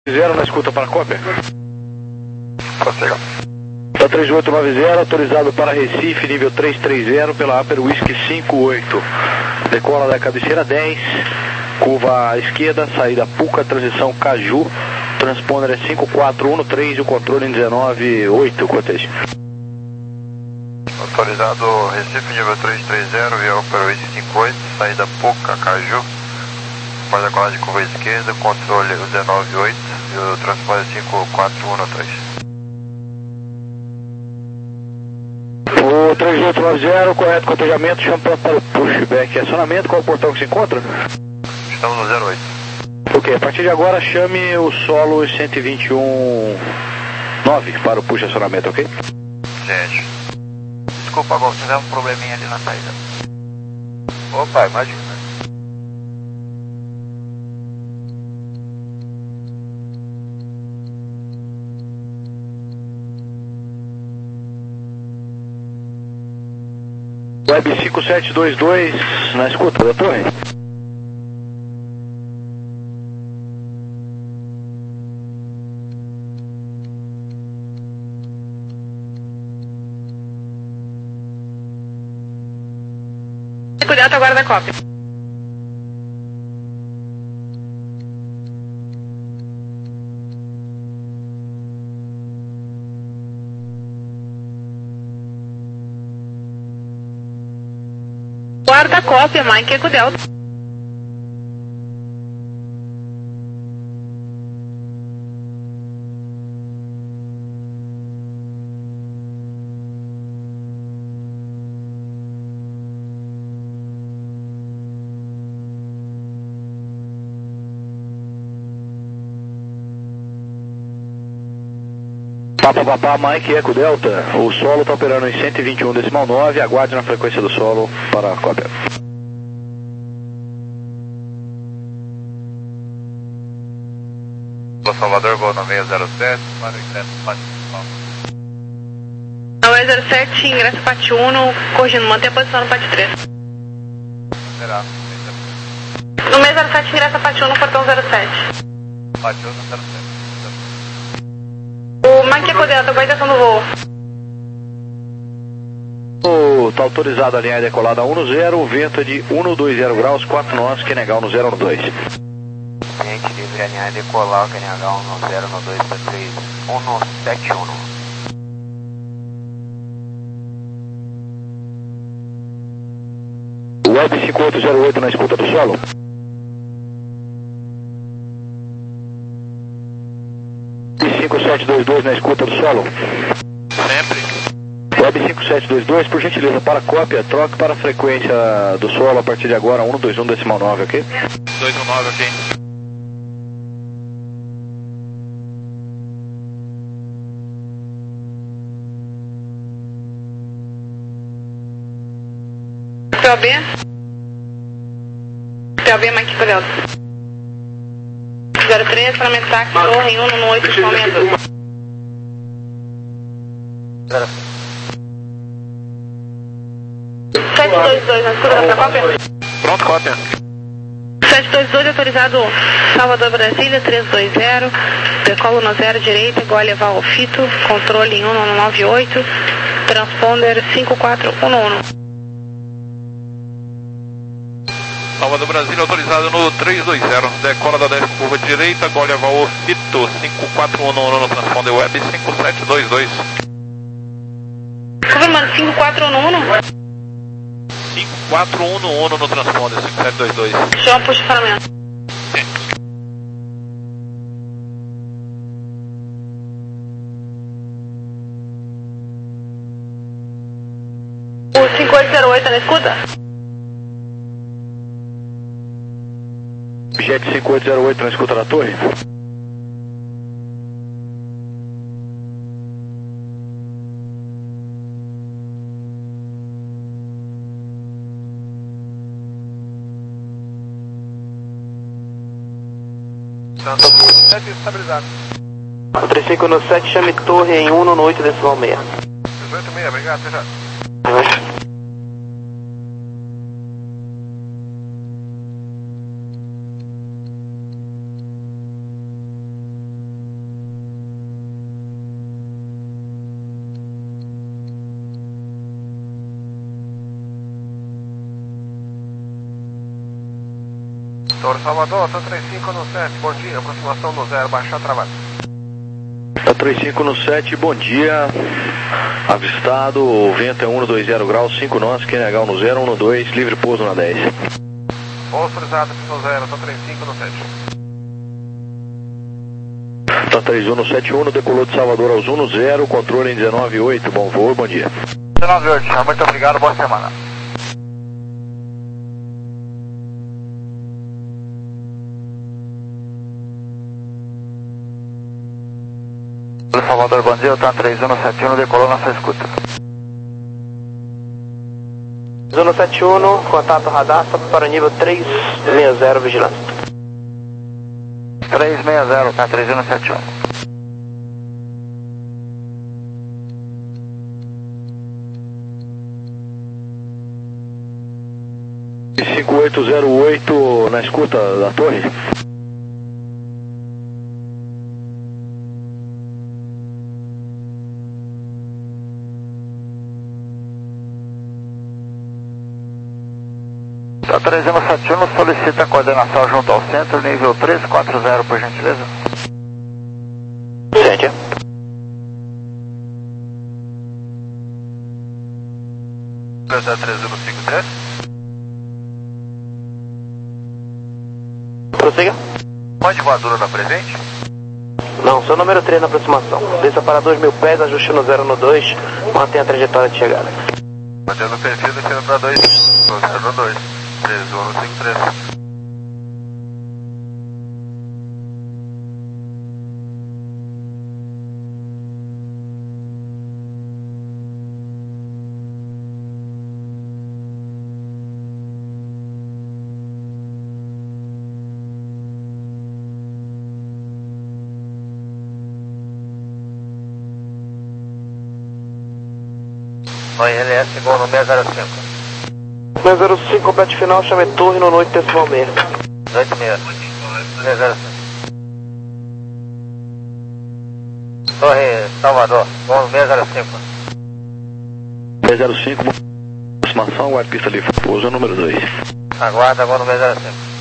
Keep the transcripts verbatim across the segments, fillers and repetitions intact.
Zero na escuta para a cópia. Prossiga. Da três oito nove zero, autorizado para Recife, nível três três zero, pela Upper Whisky cinco oito. Decola da cabeceira dez, curva à esquerda, saída Puca, transição Caju, transponder é cinco quatro um três e o controle em dezenove oito, cortês. Autorizado Recife, nível três três zero, via Upper Whisky cinco oito, saída Puca, Caju, pode decolar de curva à esquerda, controle dezenove oito e o transponder é cinco quatro um três. O três oito nove zero, correto cotejamento, chama para o pushback. Acionamento, qual o portão que se encontra? Estamos no zero oito. Ok, a partir de agora chame o solo cento e vinte e um nove para o push acionamento, ok? Gente. Desculpa, Golf, tivemos um probleminha ali na saída. Opa, imagina. Web cinco sete dois dois na escuta da torre. Cuidado agora da cópia. Guarda a cópia, Mike, Eco Delta. Papa Papá, Mike, Eco Delta, o solo está operando em cento e vinte e um decimal nove, aguarde na frequência do solo para a cópia. Salvador, voo no meio zero sete, para o ingresso Pátio Não é zero sete, ingresso Pátio um, corrigindo, mantém a posição no Pátio três. Será? No meio zero sete, ingresso Pátio um, no portão zero sete. Pátio um, zero sete. O Mike Eco Delta, validação do voo. Está autorizado a linha decolada um no zero, o vento é de um no dois zero graus, quatro nós, Q N H um no zero no dois. Cliente livre, alinhar decolar, Q N H um no zero no dois três um no sete um. Web cinco oito zero oito na escuta do solo. cinco sete dois dois na escuta do solo. Sempre. Web cinco sete dois dois, por gentileza, para a cópia, troque para a frequência do solo a partir de agora, um dois um decimal nove, ok? dois um nove, ok. P O B. P O B, Mike Eco Delta. zero três, para Metac, torre um no oito, momento. sete dois dois, na escuta da cópia? Pronto, cópia. sete dois dois, autorizado Salvador, Brasília, três dois zero, decolo no zero direita, igual a levar ao fito, controle em um no nove oito, transponder cinco quatro um um. Salvador, Brasília, autorizado no três dois zero, decola da dez curva direita, Gole Aval Fito, cinco quatro um um no transponder web cinco sete dois dois. Confirmando, cinco quatro um um. cinco quatro um um no transponder, cinco sete dois dois. Chama puxa paramento. Sim. O cinco oito zero oito, tá na escuta? Jet cinco oito zero oito na escuta da torre. sete estabilizado. três cinco no sete, chame torre em um no oito decimal seis. dezoito seis, obrigado, até já. Torre Salvador, tá trinta e cinco no sete, bom dia, aproximação no zero, baixar trabalho. Tá trinta e cinco no sete, bom dia. Avistado, o vento é um dois zero graus, cinco nós, Q N H no zero, um dois, livre pouso na dez. Pouso autorizado, no zero, tá trinta e cinco no sete. Tá trinta e um no sete um, decolou de Salvador aos um no zero, controle em dezenove oito, bom voo, bom dia. dezenove oito, muito obrigado, boa semana. Salvador, bom dia, tá trinta e um no sete um, decolou na sua escuta. trinta e um no sete um, contato radar, só para o nível três seis zero, vigilância. três seis zero, tá trinta e um no sete um. cinco oito zero oito na escuta da torre. Tá trinta e um no sete um, solicita a coordenação junto ao centro, nível três quatro zero, por gentileza. Sente. três três um no cinco três. Prossiga. Pode voadora na presente? Não, seu número três na aproximação. Desça para dois mil pés, ajuste no zero no dois, mantenha a trajetória de chegada. Mantendo o perfil, descendo para dois, no zero no dois, três um no cinco três. Oi, L S, igual no seis zero cinco. seis zero cinco, complete final, chame torre no oito decimal seis. oito seis. seis zero cinco. Torre Salvador, igual no seis zero cinco. seis zero cinco, aproximação, aguarde pista livre, pouso número dois. Aguarda, igual no seis zero cinco.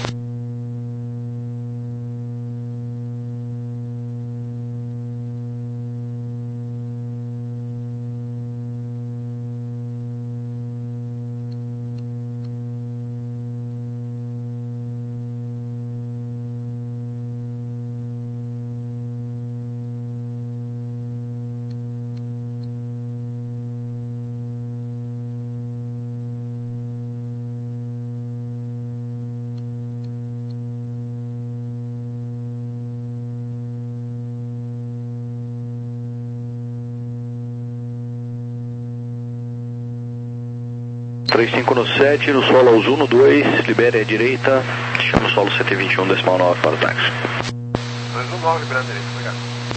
trinta e cinco no sete, no solo aos um no dois, libere a direita, chama o solo C T vinte e um decimal nove para o táxi. dois um nove, liberando a direita, obrigado.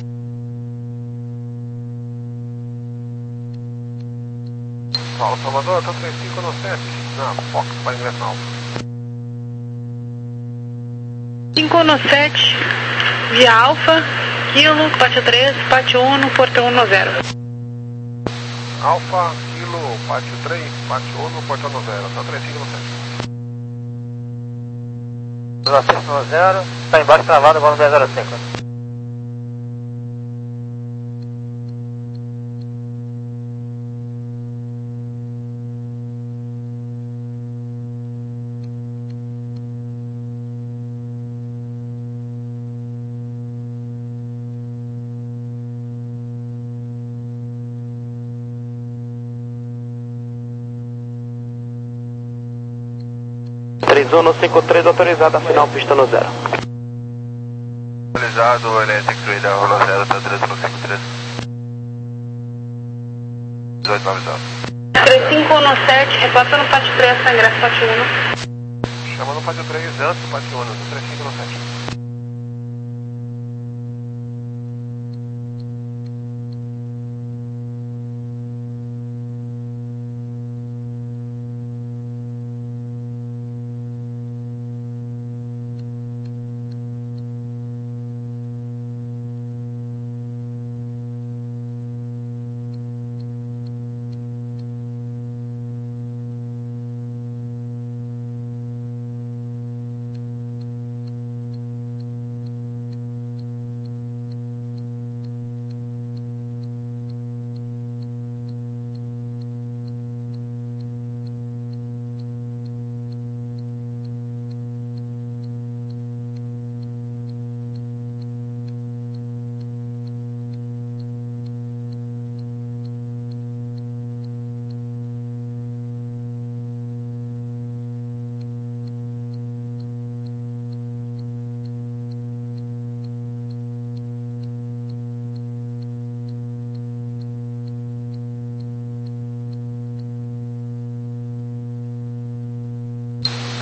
Paulo Salvador, tá trinta e cinco no sete, na Fox, para ingressar na Alfa. cinco no sete, via Alfa, Kilo, pátio três, pátio um, portão um no zero. Alfa, Kilo, pátio três, pátio um, portão no zero, tá trinta e cinco no sete. acesso no zero, tá embaixo travado, agora no dez zero cinco. três um no cinco três, autorizado a final, pista no zero. Autorizado, ele é execuída, rola zero, tá três no cinco três. dezoito nove zero. trinta e cinco no sete, reporta no pátio três, tá ingresso pátio um. Chama no pátio três, antes do pátio um, no trinta e cinco no sete.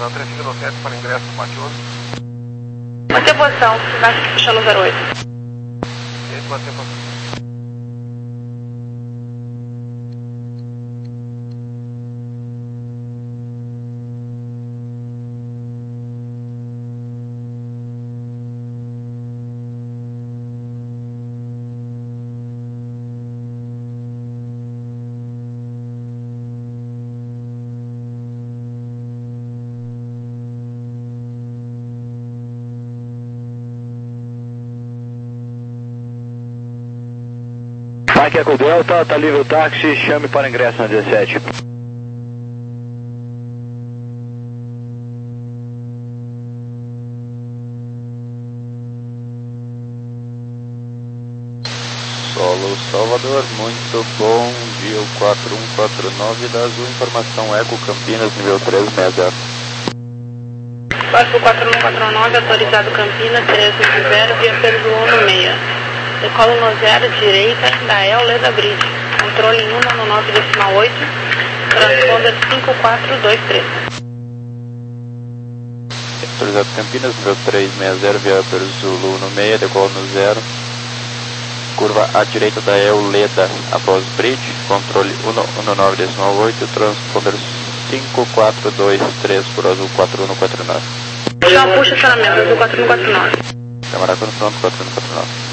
Então, três cinco sete para ingresso do Pátio onze. Manter posição, vai fechando zero oito. Esse manter posição. Mike Eco Delta, tá livre o táxi, chame para ingresso na dezessete. Solo Salvador, muito bom dia, o quatro um quatro nove da Azul, informação Eco Campinas, nível três sessenta. Barco quatro um quatro nove, autorizado Campinas, três oito zero, via Perdoou no meia. Decolo no zero, direita, da El Leda Bridge. Controle em um no nove decimal oito, transponder cinco quatro dois três. Autorizado Campinas, nível três sessenta, via Zulu no meia, decolo no zero. Curva à direita da El Leda, após Bridge, controle um no nove decimal oito, transponder cinco quatro dois três por Azul quatro um quatro nove. Já puxa acionamento, Azul quatro um quatro nove. Camarada confronto quatro um quatro nove.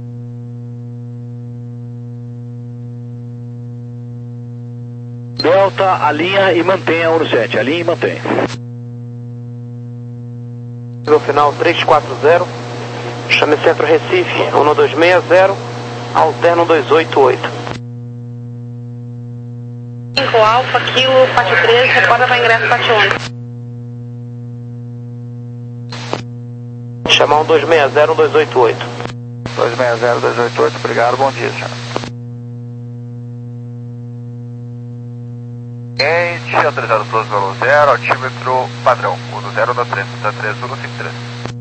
Delta, alinha e mantenha um no sete, alinha e mantenha. No final três quatro zero, chame Centro Recife, um dois seis zero, alterno dois oito oito. cinco Alfa, Kilo, Pátio três, reporta para ingresso Pátio onze. Chamar um dois seis zero, um dois oito oito. dois seis zero, dois oito oito, obrigado, bom dia, senhor. Gate, autorizado plus valor zero, altímetro padrão, um do zero da três, da três um cinco três.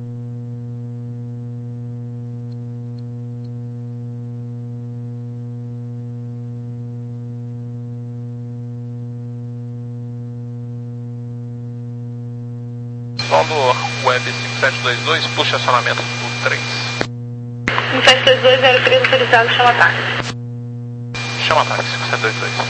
Solo Web cinco sete dois dois, puxa acionamento do três. cinco sete dois dois zero três, autorizado, chama táxi. Chama táxi cinco sete dois dois.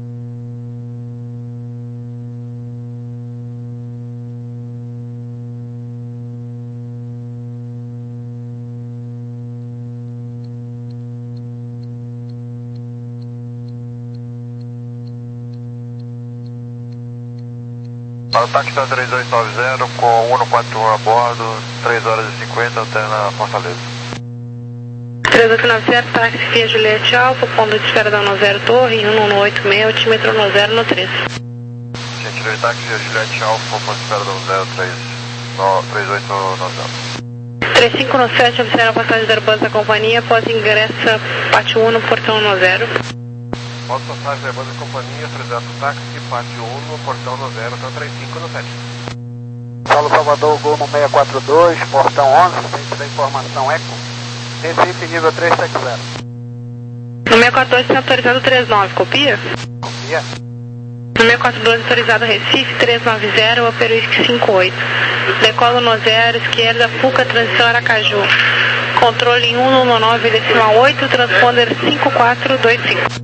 Para o táxi da três dois nove zero com um quatro um a bordo, três horas e cinquenta, alterna Fortaleza. três oito nove zero, táxi Fia Juliette Alfa, ponto de espera da um zero Torre, um um oito seis, altímetro um zero no três. Gentileza táxi Juliette Alfa, ponto de espera da um zero três oito nove zero. três cinco no sete, observa a passagem da Airbus da companhia, após ingressa Pátio um no portão um zero. Pode passagem da Airbus da companhia, autorizado táxi, Pátio um no portão no zero, então três cinco no sete. Paulo Salvador, Gol no seis quatro dois, portão onze, centro da informação Eco, Recife, nível três sete zero. No seis quatro dois tem autorizado três nove, copia? Copia. No seis quatro dois autorizado Recife, três nove zero, Operuísque cinco oito. Decolo no zero, esquerda, Puca, transição Aracaju. Controle em um no nove decimal oito, transponder cinco quatro dois cinco.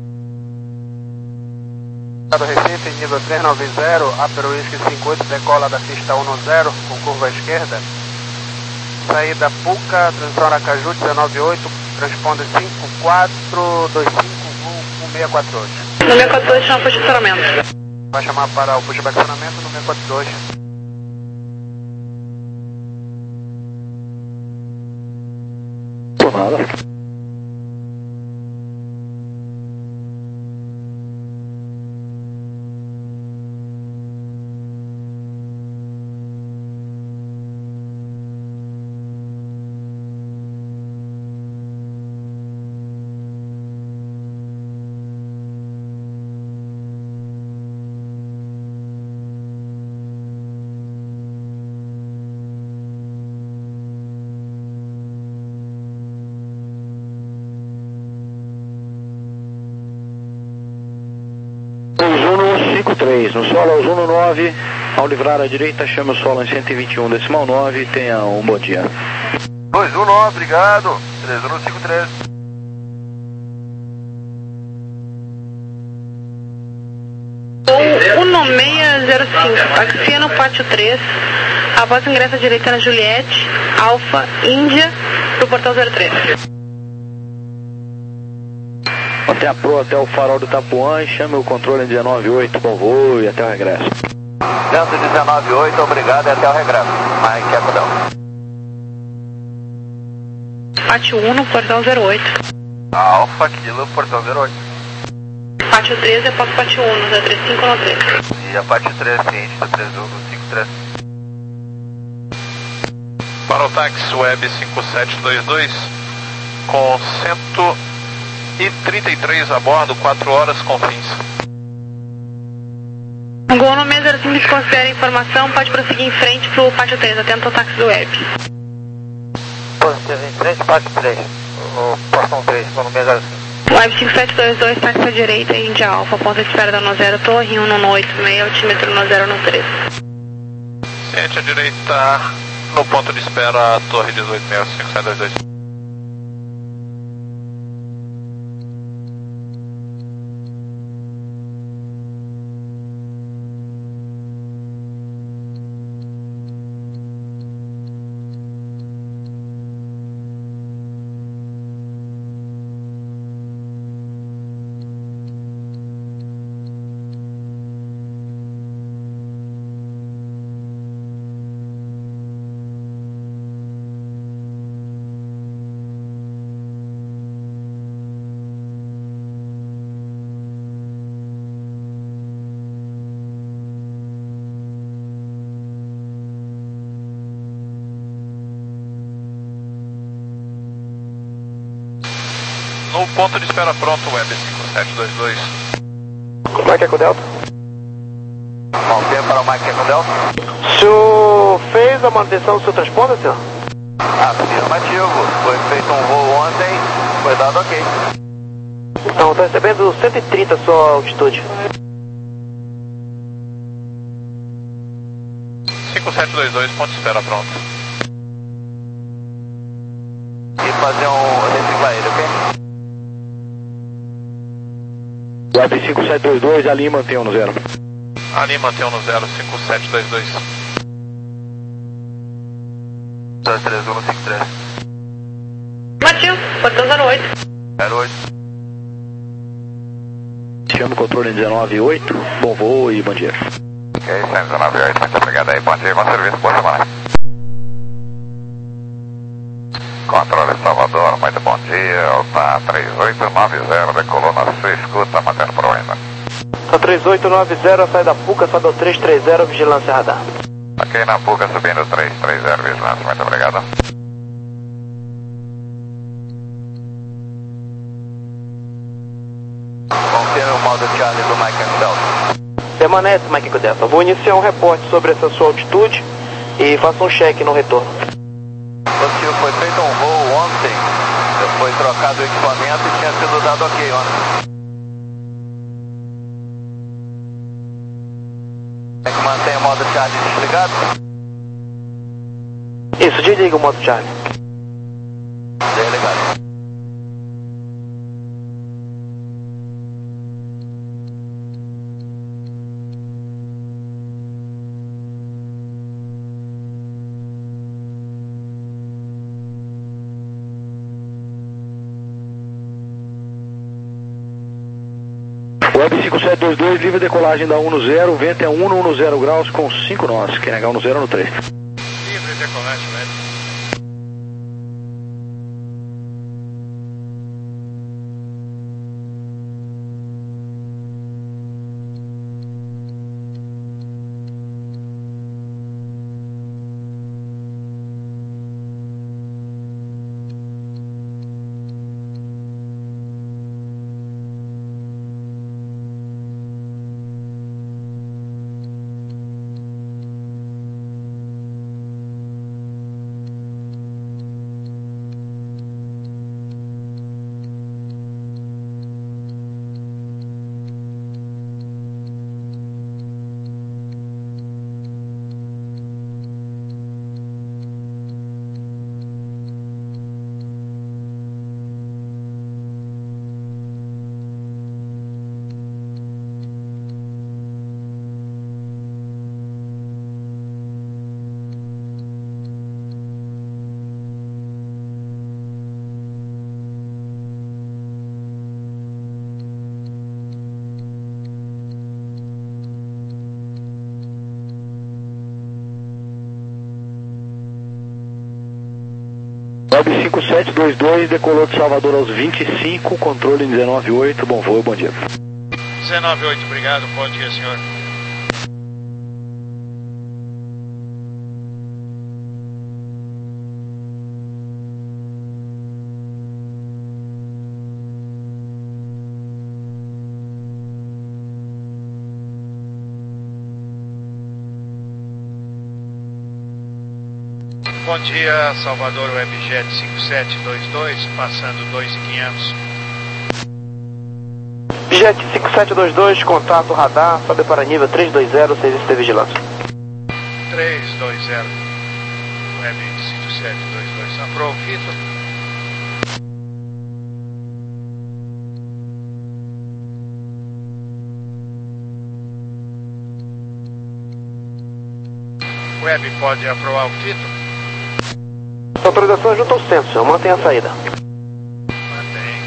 Recife, nível três nove zero, Aperuísque cinco oito, decola da pista um zero, com curva à esquerda. Saída Puca, transição Aracaju, dezenove oito, transponder cinco quatro dois cinco, um seis quatro dois. No seis quatro dois chama puxa acionamento. Vai chamar para o pushback acionamento no seis quatro dois. Por nada. cinco três, no solo Zuno nove, Ao livrar à direita, chame o solo em cento e vinte e um decimal nove e tenha um bom dia. dois um nove, obrigado. três um cinco três. um seis zero cinco, taxia no pátio três, após ingresso à direita na Juliette, Alfa, Índia, pro portão zero três. Até a Pro, até o farol do Itapuã e chame o controle em dezenove oito, bom voo e até o regresso. Dentro de dezenove oito, obrigado e até o regresso. Mike Eco Delta. Pátio um no portão zero oito. Alfa, Kilo, portão zero oito. Pátio três após pátio um, no zero três cinco no três. E a parte três, ciente do três um cinco três. Para o táxi Web cinco sete dois dois, com cento e trinta e três a bordo, quatro horas com fins. Gol no seis zero cinco, desconsidera a informação, pode prosseguir em frente pro pátio três, atento ao táxi do Web. Positivo em frente, pátio três. O portão três, gol no seis zero cinco. Web cinco sete dois dois, táxi à direita, Índia Alfa, ponta de espera da um zero, torre um nove oito seis, altímetro um zero um três. Ciente à direita, no ponto de espera, torre dezoito seis cinco sete dois dois. No ponto de espera pronto, Web cinco sete dois dois. Mike Eco Delta. Bom tempo para o Mike Eco Delta. O senhor fez a manutenção do seu transponder, senhor? Afirmativo. Foi feito um voo ontem, foi dado ok. Então, estou recebendo cento e trinta a sua altitude. cinco sete dois dois, ponto de espera pronto. E fazer um reciclar ele, ok? Web cinco sete dois dois, ali mantém um no zero. Ali mantém um no zero, cinco sete dois dois. dois três um cinco três. Matinho, portão zero oito. zero oito. Chame o controle em dezenove oito, bom voo e bom dia. Ok, cento e dezenove oito, muito obrigado aí, bom dia, bom serviço, boa semana. Controle Salvador, muito bom dia, Alta três oito nove zero, decolou na sua escuta, mantendo por ainda. Tá três oito nove zero, sai da Puca, sobe ao três três zero, vigilância radar. Ok, na Puca subindo três três zero, vigilância, muito obrigado. Confirme o modo Charlie do Mike Eco Delta. Permanece, Mike Eco Delta. Vou iniciar um reporte sobre essa sua altitude e faço um cheque no retorno. Positivo, foi feito um voo ontem, foi trocado o equipamento e tinha sido dado ok ontem. É que mantém o modo Charlie desligado? Isso, desliga o modo Charlie. Desligado. Web cinco sete dois dois, livre decolagem da um no zero, vento é um no um no zero graus com cinco nós, quer negar um no zero no três. Livre decolagem, Web. Web cinco sete dois dois, decolou de Salvador aos vinte e cinco, controle dezenove oito, bom voo, bom dia. dezenove oito, obrigado, bom dia, senhor. Bom dia, Salvador Webjet cinco sete dois dois, passando dois mil e quinhentos. Jet cinco sete dois dois, contato radar, sobe para nível três dois zero, serviço de vigilância. três dois zero, Web cinco sete dois dois, aprovo, Vitor. Web pode aprovar o Vitor? Autorização junto ao sensor, mantenha a saída. Mantém.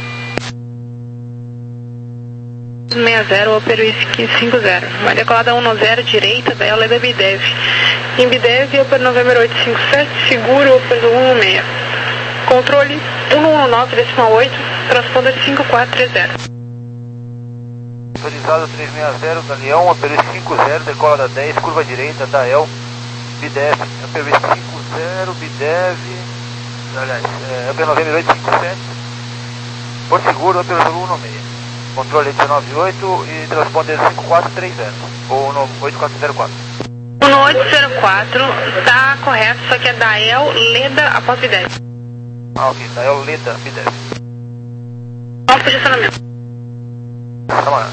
sessenta, Opero Whisky cinco zero. Vai decolar da um zero direita, da L da Bidev. Em Bidev, Opero November oito cinco sete, seguro, Opero um seis. Controle um um nove decimal oito, transponder cinco quatro três zero. Autorizado três seis zero, Galeão, Opero cinco zero, decola da dez, curva direita, da L, Bidev, Opero cinco zero, Bidev, aliás, é, Opero November oito cinco sete, por seguro, Opero um seis. Controle dezenove oito e transponder cinco quatro três zero, ou oito quatro zero quatro. um oito zero quatro, tá correto, só que é da El Leda após Bidev. Ah, ok, da L, Leda, Bidev. Qual o posicionamento? Camarada.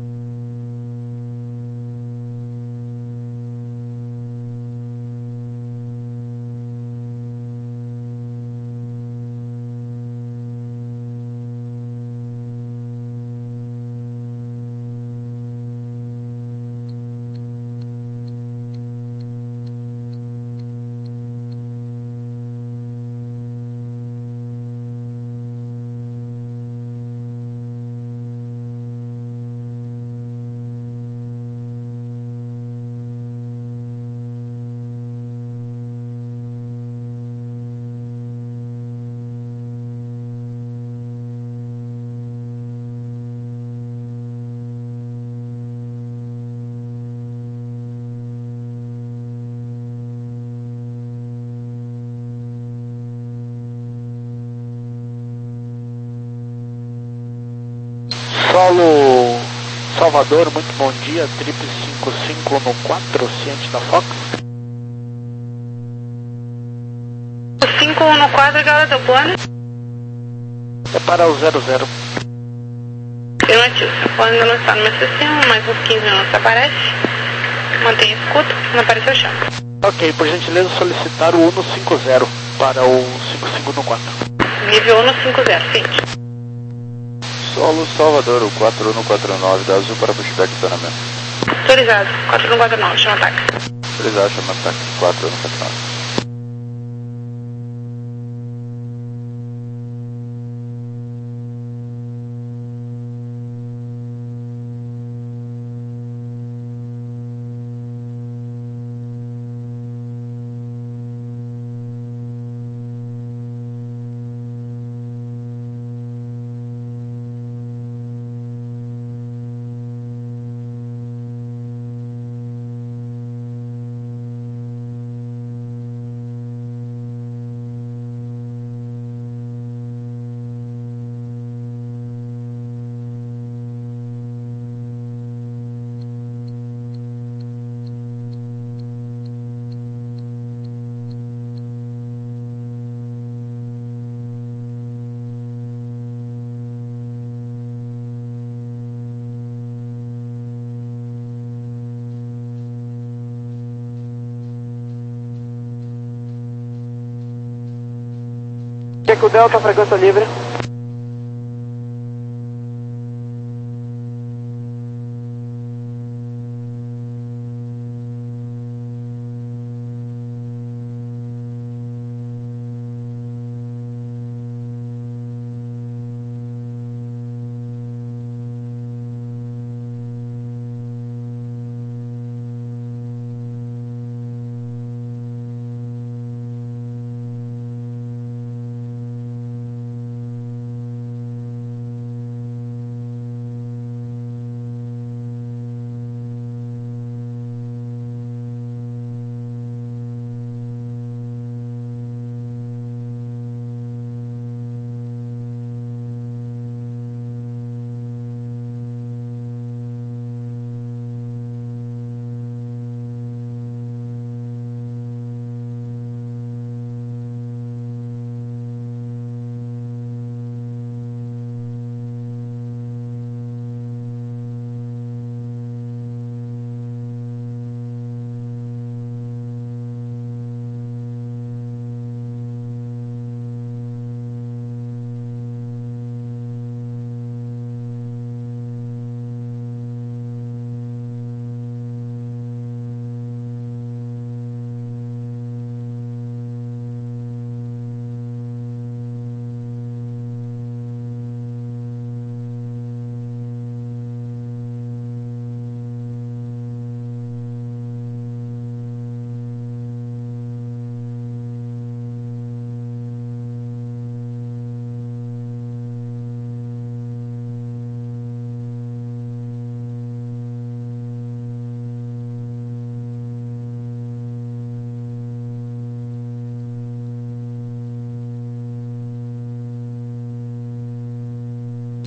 Solo Salvador, muito bom dia, trip cinco cinco no quatro, ciente da Fox. cinco um no quatro, que hora do plano? É para o zero zero. Afirmativo, o plano ainda não está no meu sistema, mais uns quinze minutos aparece. Mantenha escuta, não apareceu chão. Ok, por gentileza solicitar o um cinco zero para o cinco cinco no quatro. Nível um cinco zero, seguinte. Solo Salvador, o quatro um quatro nove da Azul para pushback e estacionamento. Autorizado, quatro um quatro nove, chama táxi. Autorizado, chama táxi, quatro um quatro nove. Check o Delta, frequência livre.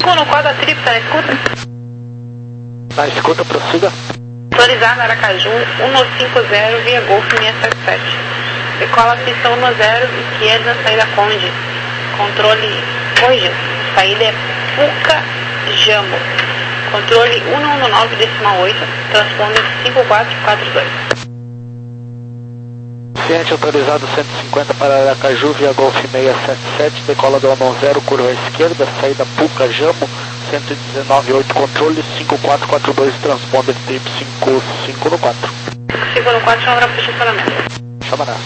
no quadro da trip, tá na escuta? Na escuta, prossiga. Autorizado Aracaju cento e cinquenta via Golf seiscentos e setenta e sete. Decola pista dez, esquerda, saída Conde. Controle hoje, saída é Puca Jambo. Controle cento e dezenove decimal oito, transponder cinco quatro quatro dois. Ciente autorizado cento e cinquenta para Aracaju via Golf seiscentos e setenta e sete, decola do Almão zero, curva esquerda, saída Puca Jambo, cento e dezenove oito, controle cinco quatro quatro dois, transponder trip cinco cinco no quatro. cinco no quatro, chama para posicionamento. Chamará.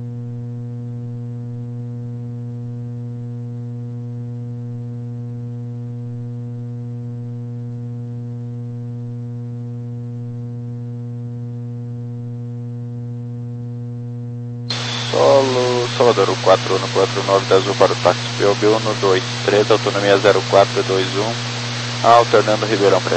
Solo, Salvador quatro um quatro nove da Azul para o táxi P O B um dois três, autonomia zero quatro dois um, alternando Ribeirão Preto.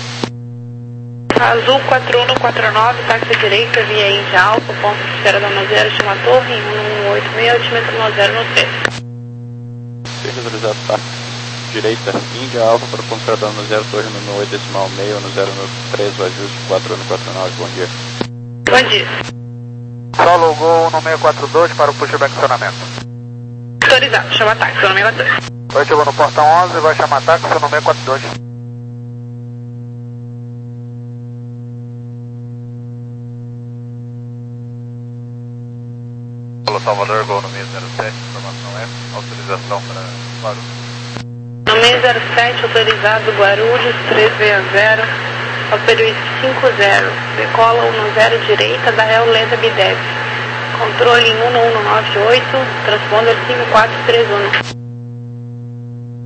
Azul quatro um quatro nove, táxi direita, via Índia Alfa, ponto de espera da Nozero, chama Torre, um um oito seis, altímetro Nozero no três. Seja autorizado táxi direita, Índia Alfa para o ponto de espera da Nozero, Torre no oito decimal meio, no zero no três, o ajuste quatro um quatro nove, bom dia. Bom dia. Solo Gol um seis quatro dois para o pushback acionamento. Autorizado, chama táxi, um seis quatro dois. Oi, chegou no portão onze, vai chamar táxi, um seis quatro dois. Alô, Salvador, Gol no seis zero sete, informação F, autorização para Guarulhos. No seis zero sete, autorizado Guarulhos três seis zero, Alperuí cinquenta, decola um zero direita da Real Leda Bidev. Controle um um nove oito, transponder cinco quatro três um.